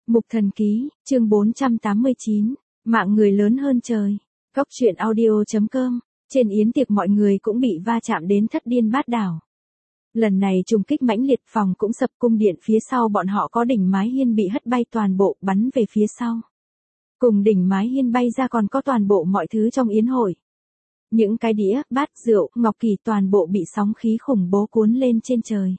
Mục Thần Ký, chương 489, mạng người lớn hơn trời. Góc truyện audio.com, trên yến tiệc mọi người cũng bị va chạm đến thất điên bát đảo. Lần này trùng kích mãnh liệt, phòng cũng sập, cung điện phía sau bọn họ có đỉnh mái hiên bị hất bay toàn bộ, bắn về phía sau. Cùng đỉnh mái hiên bay ra còn có toàn bộ mọi thứ trong yến hội. Những cái đĩa, bát, rượu, ngọc kỳ toàn bộ bị sóng khí khủng bố cuốn lên trên trời.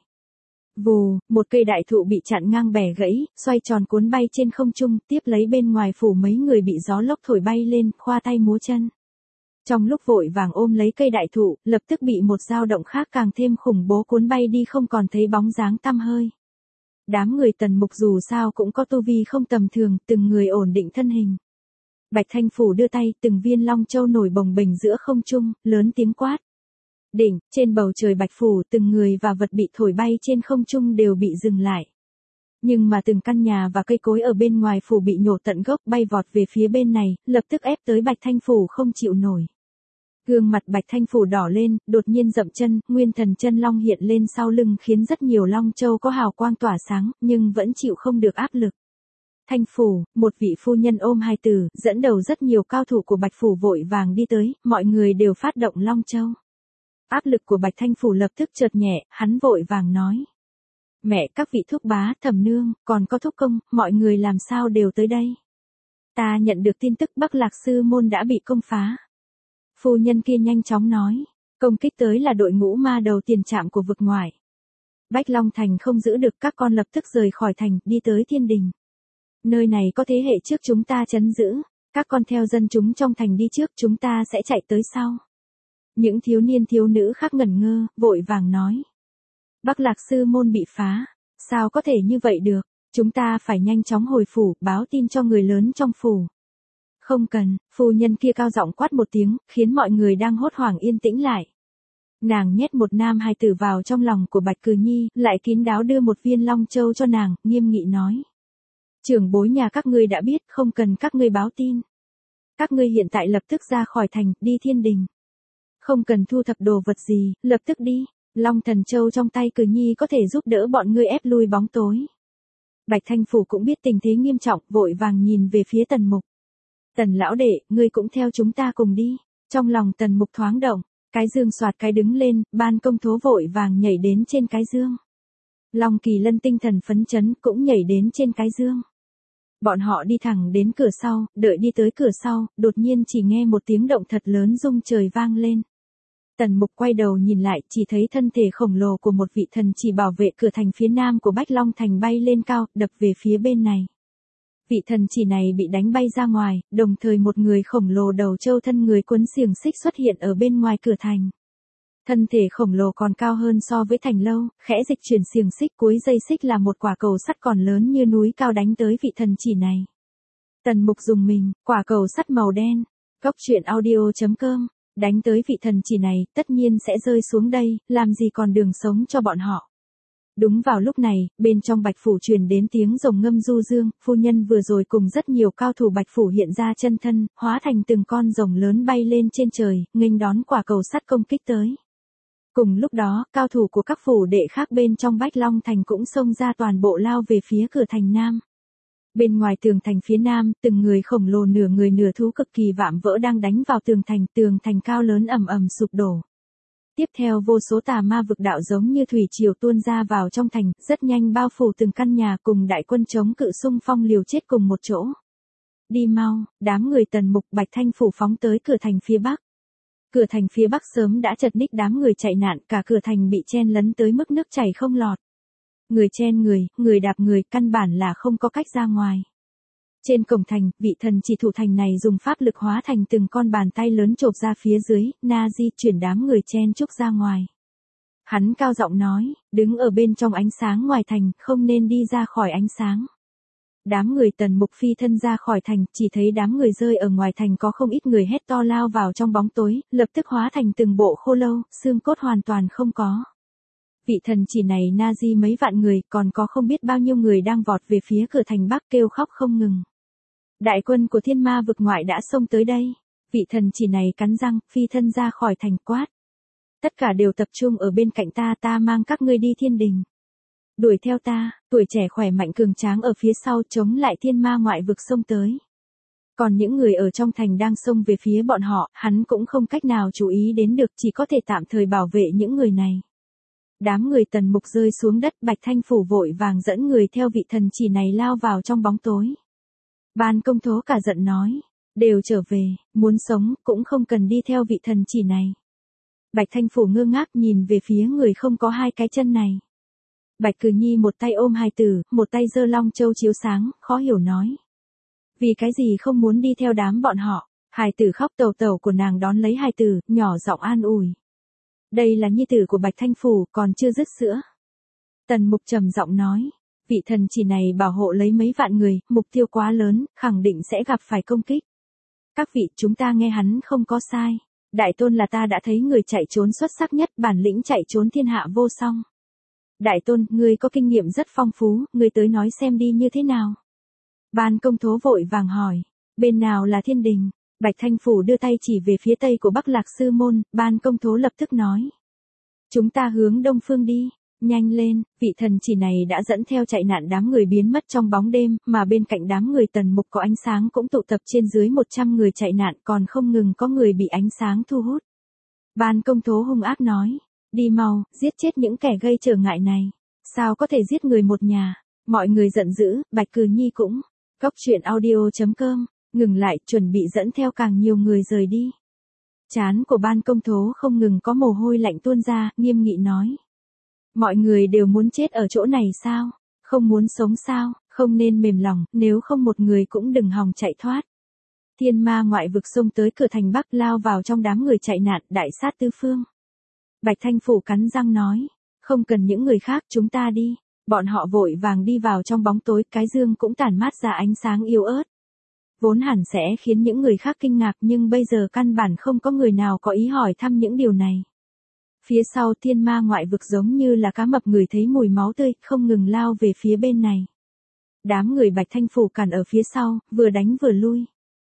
Vù, một cây đại thụ bị chặn ngang bẻ gãy, xoay tròn cuốn bay trên không trung, tiếp lấy bên ngoài phủ mấy người bị gió lốc thổi bay lên, khoa tay múa chân. Trong lúc vội vàng ôm lấy cây đại thụ, lập tức bị một dao động khác càng thêm khủng bố cuốn bay đi, không còn thấy bóng dáng tăm hơi. Đám người Tần Mục dù sao cũng có tu vi không tầm thường, từng người ổn định thân hình. Bạch Thanh Phủ đưa tay, từng viên long châu nổi bồng bềnh giữa không trung, lớn tiếng quát. Đỉnh, trên bầu trời Bạch Phủ, từng người và vật bị thổi bay trên không trung đều bị dừng lại. Nhưng mà từng căn nhà và cây cối ở bên ngoài phủ bị nhổ tận gốc, bay vọt về phía bên này, lập tức ép tới Bạch Thanh Phủ không chịu nổi. Gương mặt Bạch Thanh Phủ đỏ lên, đột nhiên dậm chân, nguyên thần chân long hiện lên sau lưng khiến rất nhiều long châu có hào quang tỏa sáng, nhưng vẫn chịu không được áp lực. Thanh Phủ, một vị phu nhân ôm hài tử, dẫn đầu rất nhiều cao thủ của Bạch Phủ vội vàng đi tới, mọi người đều phát động long châu. Áp lực của Bạch Thanh Phủ lập tức chợt nhẹ, hắn vội vàng nói. Mẹ, các vị thúc bá, thẩm nương, còn có thúc công, mọi người làm sao đều tới đây? Ta nhận được tin tức Bắc Lạc Sư Môn đã bị công phá. Phu nhân kia nhanh chóng nói, công kích tới là đội ngũ ma đầu tiền trạm của vực ngoại. Bách Long Thành không giữ được, các con lập tức rời khỏi thành, đi tới Thiên Đình. Nơi này có thế hệ trước chúng ta trấn giữ, các con theo dân chúng trong thành đi trước, chúng ta sẽ chạy tới sau. Những thiếu niên thiếu nữ khác ngẩn ngơ, vội vàng nói. Bắc Lạc Sư Môn bị phá, sao có thể như vậy được, chúng ta phải nhanh chóng hồi phủ, báo tin cho người lớn trong phủ. Không cần, phu nhân kia cao giọng quát một tiếng, khiến mọi người đang hốt hoảng yên tĩnh lại. Nàng nhét một nam hài tử vào trong lòng của Bạch Cừ Nhi, lại kín đáo đưa một viên long châu cho nàng, nghiêm nghị nói. Trưởng bối nhà các ngươi đã biết, không cần các ngươi báo tin. Các ngươi hiện tại lập tức ra khỏi thành, đi Thiên Đình. Không cần thu thập đồ vật gì, lập tức đi. Long Thần Châu trong tay Cừ Nhi có thể giúp đỡ bọn ngươi ép lui bóng tối. Bạch Thanh Phủ cũng biết tình thế nghiêm trọng, vội vàng nhìn về phía Tần Mục. Tần lão đệ, ngươi cũng theo chúng ta cùng đi. Trong lòng Tần Mục thoáng động, cái dương soạt cái đứng lên, Ban Công Thố vội vàng nhảy đến trên cái dương. Long Kỳ Lân tinh thần phấn chấn cũng nhảy đến trên cái dương. Bọn họ đi thẳng đến cửa sau, đợi đi tới cửa sau, đột nhiên chỉ nghe một tiếng động thật lớn rung trời vang lên. Tần Mục quay đầu nhìn lại, chỉ thấy thân thể khổng lồ của một vị thần chỉ bảo vệ cửa thành phía nam của Bách Long Thành bay lên cao, đập về phía bên này. Vị thần chỉ này bị đánh bay ra ngoài, đồng thời một người khổng lồ đầu trâu thân người quấn xiềng xích xuất hiện ở bên ngoài cửa thành. Thân thể khổng lồ còn cao hơn so với thành lâu, khẽ dịch chuyển xiềng xích, cuối dây xích là một quả cầu sắt còn lớn như núi cao đánh tới vị thần chỉ này. Tần Mục dùng mình, quả cầu sắt màu đen. Góc truyện audio.com, đánh tới vị thần chỉ này, tất nhiên sẽ rơi xuống đây, làm gì còn đường sống cho bọn họ. Đúng vào lúc này, bên trong Bạch Phủ truyền đến tiếng rồng ngâm du dương, phu nhân vừa rồi cùng rất nhiều cao thủ Bạch Phủ hiện ra chân thân, hóa thành từng con rồng lớn bay lên trên trời, nghênh đón quả cầu sắt công kích tới. Cùng lúc đó, cao thủ của các phủ đệ khác bên trong Bách Long Thành cũng xông ra toàn bộ lao về phía cửa thành nam. Bên ngoài tường thành phía nam, từng người khổng lồ nửa người nửa thú cực kỳ vạm vỡ đang đánh vào tường thành cao lớn ầm ầm sụp đổ. Tiếp theo vô số tà ma vực đạo giống như thủy triều tuôn ra vào trong thành, rất nhanh bao phủ từng căn nhà cùng đại quân chống cự xung phong liều chết cùng một chỗ. Đi mau, đám người Tần Mục Bạch Thanh Phủ phóng tới cửa thành phía bắc. Cửa thành phía bắc sớm đã chật ních đám người chạy nạn, cả cửa thành bị chen lấn tới mức nước chảy không lọt. Người chen người, người đạp người, căn bản là không có cách ra ngoài. Trên cổng thành, vị thần chỉ thủ thành này dùng pháp lực hóa thành từng con bàn tay lớn chộp ra phía dưới, na di chuyển đám người chen chúc ra ngoài. Hắn cao giọng nói, đứng ở bên trong ánh sáng ngoài thành, không nên đi ra khỏi ánh sáng. Đám người Tần Mục phi thân ra khỏi thành, chỉ thấy đám người rơi ở ngoài thành có không ít người hét to lao vào trong bóng tối, lập tức hóa thành từng bộ khô lâu, xương cốt hoàn toàn không có. Vị thần chỉ này na di mấy vạn người, còn có không biết bao nhiêu người đang vọt về phía cửa thành bắc kêu khóc không ngừng. Đại quân của thiên ma vực ngoại đã xông tới đây. Vị thần chỉ này cắn răng, phi thân ra khỏi thành quát. Tất cả đều tập trung ở bên cạnh ta, ta mang các ngươi đi Thiên Đình. Đuổi theo ta, tuổi trẻ khỏe mạnh cường tráng ở phía sau chống lại thiên ma ngoại vực xông tới. Còn những người ở trong thành đang xông về phía bọn họ, hắn cũng không cách nào chú ý đến được, chỉ có thể tạm thời bảo vệ những người này. Đám người Tần Mục rơi xuống đất, Bạch Thanh Phủ vội vàng dẫn người theo vị thần chỉ này lao vào trong bóng tối. Ban Công Thố cả giận nói, đều trở về, muốn sống cũng không cần đi theo vị thần chỉ này. Bạch Thanh Phủ ngơ ngác nhìn về phía người không có hai cái chân này. Bạch Cử Nhi một tay ôm hài tử, một tay giơ long châu chiếu sáng, khó hiểu nói. Vì cái gì không muốn đi theo đám bọn họ? Hài tử khóc tầu tầu của nàng đón lấy hài tử, nhỏ giọng an ủi. Đây là nhi tử của Bạch Thanh Phủ, còn chưa dứt sữa. Tần Mục trầm giọng nói, vị thần chỉ này bảo hộ lấy mấy vạn người, mục tiêu quá lớn, khẳng định sẽ gặp phải công kích. Các vị, chúng ta nghe hắn không có sai. Đại tôn là ta đã thấy người chạy trốn xuất sắc nhất, bản lĩnh chạy trốn thiên hạ vô song. Đại tôn, ngươi có kinh nghiệm rất phong phú, ngươi tới nói xem đi như thế nào. Ban Công Thố vội vàng hỏi, bên nào là thiên đình? Bạch Thanh Phủ đưa tay chỉ về phía tây của Bắc Lạc Sư Môn, Ban Công Thố lập tức nói. Chúng ta hướng đông phương đi, nhanh lên, vị thần chỉ này đã dẫn theo chạy nạn đám người biến mất trong bóng đêm, mà bên cạnh đám người Tần Mục có ánh sáng cũng tụ tập trên dưới 100 người chạy nạn, còn không ngừng có người bị ánh sáng thu hút. Ban Công Thố hung ác nói, đi mau, giết chết những kẻ gây trở ngại này. Sao có thể giết người một nhà? Mọi người giận dữ, Bạch Cừ Nhi cũng. Góc truyện audio.com, ngừng lại, chuẩn bị dẫn theo càng nhiều người rời đi. Trán của Ban Công Thố không ngừng có mồ hôi lạnh tuôn ra, nghiêm nghị nói. Mọi người đều muốn chết ở chỗ này sao? Không muốn sống sao? Không nên mềm lòng, nếu không một người cũng đừng hòng chạy thoát. Thiên ma ngoại vực xông tới cửa thành Bắc, lao vào trong đám người chạy nạn, đại sát tứ phương. Bạch Thanh Phủ cắn răng nói, không cần những người khác, chúng ta đi. Bọn họ vội vàng đi vào trong bóng tối, cái dương cũng tản mát ra ánh sáng yếu ớt. Vốn hẳn sẽ khiến những người khác kinh ngạc, nhưng bây giờ căn bản không có người nào có ý hỏi thăm những điều này. Phía sau thiên ma ngoại vực giống như là cá mập ngửi thấy mùi máu tươi, không ngừng lao về phía bên này. Đám người Bạch Thanh Phủ cản ở phía sau, vừa đánh vừa lui.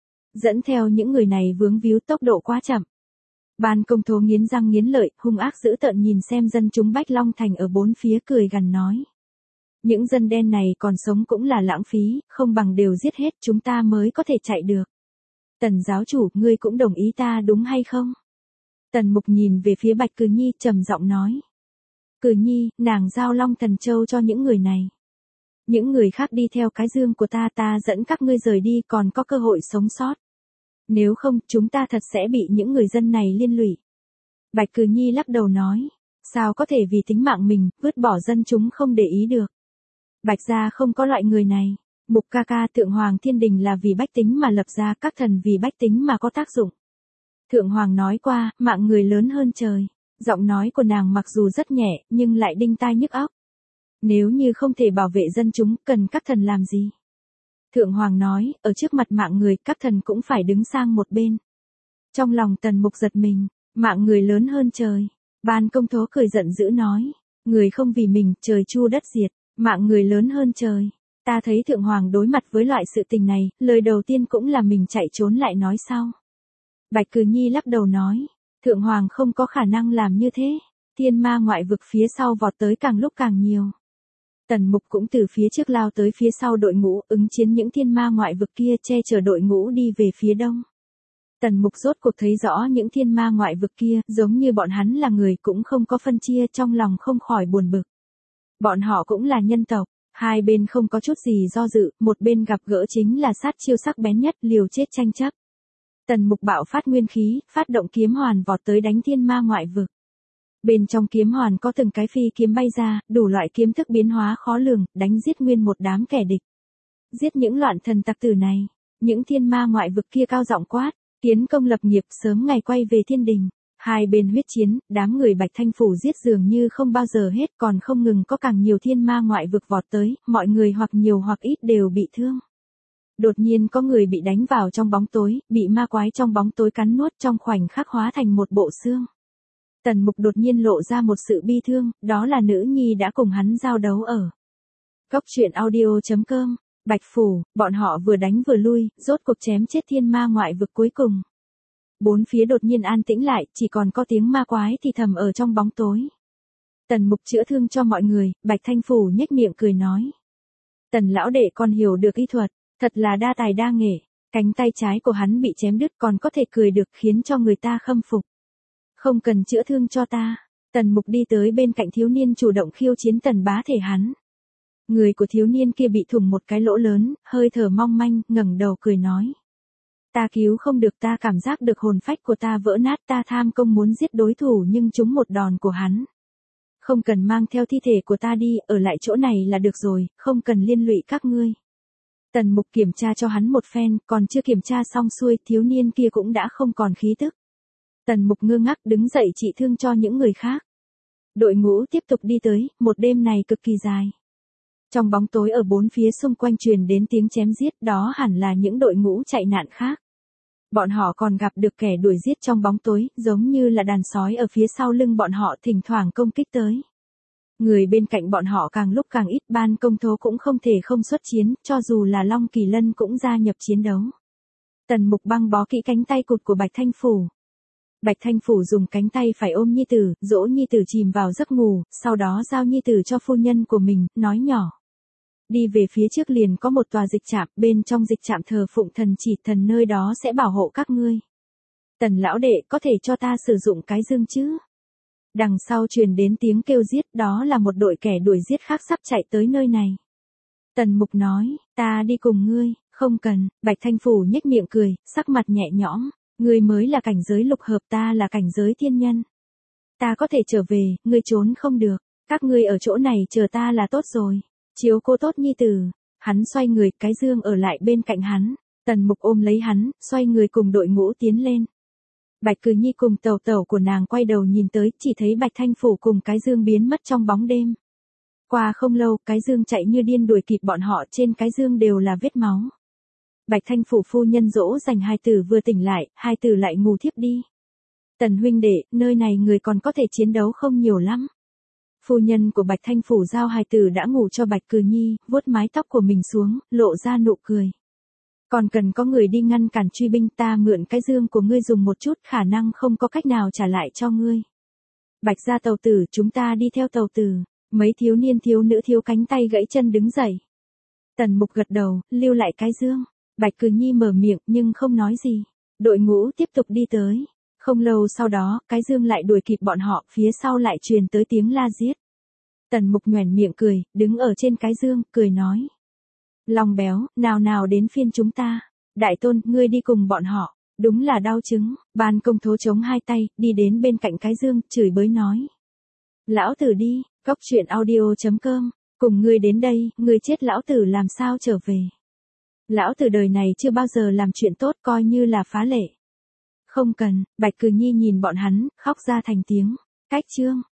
Dẫn theo những người này vướng víu, tốc độ quá chậm. Ban Công Thố nghiến răng nghiến lợi, hung ác dữ tợn nhìn xem dân chúng Bách Long Thành ở bốn phía, cười gằn nói. Những dân đen này còn sống cũng là lãng phí, không bằng đều giết hết, chúng ta mới có thể chạy được. Tần giáo chủ, ngươi cũng đồng ý ta đúng hay không? Tần Mục nhìn về phía Bạch Cừ Nhi, trầm giọng nói. Cừ Nhi, nàng giao Long Thần Châu cho những người này. Những người khác đi theo cái dương của ta, ta dẫn các ngươi rời đi, còn có cơ hội sống sót. Nếu không, chúng ta thật sẽ bị những người dân này liên lụy. Bạch Cừ Nhi lắc đầu nói. Sao có thể vì tính mạng mình, vứt bỏ dân chúng không để ý được. Bạch gia không có loại người này. Mục ca ca, Thượng Hoàng Thiên Đình là vì bách tính mà lập ra, các thần vì bách tính mà có tác dụng. Thượng Hoàng nói qua, mạng người lớn hơn trời. Giọng nói của nàng mặc dù rất nhẹ, nhưng lại đinh tai nhức óc. Nếu như không thể bảo vệ dân chúng, cần các thần làm gì? Thượng Hoàng nói, ở trước mặt mạng người, các thần cũng phải đứng sang một bên. Trong lòng Tần Mục giật mình, mạng người lớn hơn trời. Ban Công Thố cười giận dữ nói, người không vì mình, trời chu đất diệt, mạng người lớn hơn trời. Ta thấy Thượng Hoàng đối mặt với loại sự tình này, lời đầu tiên cũng là mình chạy trốn lại nói sau. Bạch Cừ Nhi lắc đầu nói, Thượng Hoàng không có khả năng làm như thế. Thiên ma ngoại vực phía sau vọt tới càng lúc càng nhiều. Tần Mục cũng từ phía trước lao tới phía sau đội ngũ, ứng chiến những thiên ma ngoại vực kia, che chở đội ngũ đi về phía đông. Tần Mục rốt cuộc thấy rõ những thiên ma ngoại vực kia, giống như bọn hắn là người, cũng không có phân chia, trong lòng không khỏi buồn bực. Bọn họ cũng là nhân tộc, hai bên không có chút gì do dự, một bên gặp gỡ chính là sát chiêu sắc bén nhất, liều chết tranh chấp. Tần Mục bạo phát nguyên khí, phát động kiếm hoàn vọt tới đánh thiên ma ngoại vực. Bên trong kiếm hoàn có từng cái phi kiếm bay ra, đủ loại kiếm thức biến hóa khó lường, đánh giết nguyên một đám kẻ địch. Giết những loạn thần tặc tử này, những thiên ma ngoại vực kia cao giọng quát, tiến công lập nghiệp, sớm ngày quay về thiên đình. Hai bên huyết chiến, đám người Bạch Thanh Phủ giết dường như không bao giờ hết, còn không ngừng có càng nhiều thiên ma ngoại vực vọt tới, mọi người hoặc nhiều hoặc ít đều bị thương. Đột nhiên có người bị đánh vào trong bóng tối, bị ma quái trong bóng tối cắn nuốt, trong khoảnh khắc hóa thành một bộ xương. Tần Mục đột nhiên lộ ra một sự bi thương, đó là nữ nhi đã cùng hắn giao đấu ở. Góc truyện audio.com, Bạch Phủ, bọn họ vừa đánh vừa lui, rốt cuộc chém chết thiên ma ngoại vực cuối cùng. Bốn phía đột nhiên an tĩnh lại, chỉ còn có tiếng ma quái thì thầm ở trong bóng tối. Tần Mục chữa thương cho mọi người, Bạch Thanh Phủ nhếch miệng cười nói. Tần lão đệ còn hiểu được y thuật, thật là đa tài đa nghệ, cánh tay trái của hắn bị chém đứt còn có thể cười được khiến cho người ta khâm phục. Không cần chữa thương cho ta. Tần Mục đi tới bên cạnh thiếu niên chủ động khiêu chiến Tần bá thể hắn. Người của thiếu niên kia bị thủng một cái lỗ lớn, hơi thở mong manh, ngẩng đầu cười nói. Ta cứu không được, ta cảm giác được hồn phách của ta vỡ nát, ta tham công muốn giết đối thủ nhưng trúng một đòn của hắn. Không cần mang theo thi thể của ta đi, ở lại chỗ này là được rồi, không cần liên lụy các ngươi. Tần Mục kiểm tra cho hắn một phen, còn chưa kiểm tra xong xuôi, thiếu niên kia cũng đã không còn khí tức. Tần Mục ngơ ngác đứng dậy trị thương cho những người khác. Đội ngũ tiếp tục đi tới, một đêm này cực kỳ dài. Trong bóng tối ở bốn phía xung quanh truyền đến tiếng chém giết, đó hẳn là những đội ngũ chạy nạn khác. Bọn họ còn gặp được kẻ đuổi giết trong bóng tối, giống như là đàn sói ở phía sau lưng bọn họ thỉnh thoảng công kích tới. Người bên cạnh bọn họ càng lúc càng ít, Ban Công Thố cũng không thể không xuất chiến, cho dù là Long Kỳ Lân cũng gia nhập chiến đấu. Tần Mục băng bó kỹ cánh tay cụt của Bạch Thanh Phủ. Bạch Thanh Phủ dùng cánh tay phải ôm nhi tử, dỗ nhi tử chìm vào giấc ngủ, sau đó giao nhi tử cho phu nhân của mình, nói nhỏ. Đi về phía trước liền có một tòa dịch trạm, bên trong dịch trạm thờ phụng thần chỉ, thần nơi đó sẽ bảo hộ các ngươi. Tần lão đệ có thể cho ta sử dụng cái dương chứ? Đằng sau truyền đến tiếng kêu giết, đó là một đội kẻ đuổi giết khác sắp chạy tới nơi này. Tần Mục nói, ta đi cùng ngươi, không cần. Bạch Thanh Phủ nhếch miệng cười, sắc mặt nhẹ nhõm, ngươi mới là cảnh giới lục hợp, ta là cảnh giới thiên nhân. Ta có thể trở về, ngươi trốn không được, các ngươi ở chỗ này chờ ta là tốt rồi. Chiếu cô tốt nhi tử. Hắn xoay người, cái dương ở lại bên cạnh hắn. Tần Mục ôm lấy hắn, xoay người cùng đội ngũ tiến lên. Bạch Cừ Nhi cùng tẩu tẩu của nàng quay đầu nhìn tới, chỉ thấy Bạch Thanh Phủ cùng cái dương biến mất trong bóng đêm. Qua không lâu, cái dương chạy như điên đuổi kịp bọn họ, trên cái dương đều là vết máu. Bạch Thanh Phủ phu nhân dỗ dành hai tử vừa tỉnh lại, hai tử lại ngủ thiếp đi. Tần huynh đệ, nơi này người còn có thể chiến đấu không nhiều lắm. Phu nhân của Bạch Thanh Phủ giao hài tử đã ngủ cho Bạch Cừ Nhi, vuốt mái tóc của mình xuống, lộ ra nụ cười. Còn cần có người đi ngăn cản truy binh, ta mượn cái dương của ngươi dùng một chút, khả năng không có cách nào trả lại cho ngươi. Bạch gia tàu tử, chúng ta đi theo tàu tử. Mấy thiếu niên thiếu nữ thiếu cánh tay gãy chân đứng dậy. Tần Mục gật đầu, lưu lại cái dương. Bạch Cừ Nhi mở miệng nhưng không nói gì. Đội ngũ tiếp tục đi tới. Không lâu sau đó, cái dương lại đuổi kịp bọn họ, phía sau lại truyền tới tiếng la giết. Tần Mục nhoẻn miệng cười, đứng ở trên cái dương, cười nói. Long béo, nào nào đến phiên chúng ta. Đại tôn, ngươi đi cùng bọn họ. Đúng là đau chứng. Ban Công Thố chống hai tay, đi đến bên cạnh cái dương, chửi bới nói. Lão tử đi, Cóc Truyện Audio.com, cùng ngươi đến đây, ngươi chết lão tử làm sao trở về. Lão tử đời này chưa bao giờ làm chuyện tốt, coi như là phá lệ. Không cần. Bạch Cừ Nhi nhìn bọn hắn, khóc ra thành tiếng. Cách chương.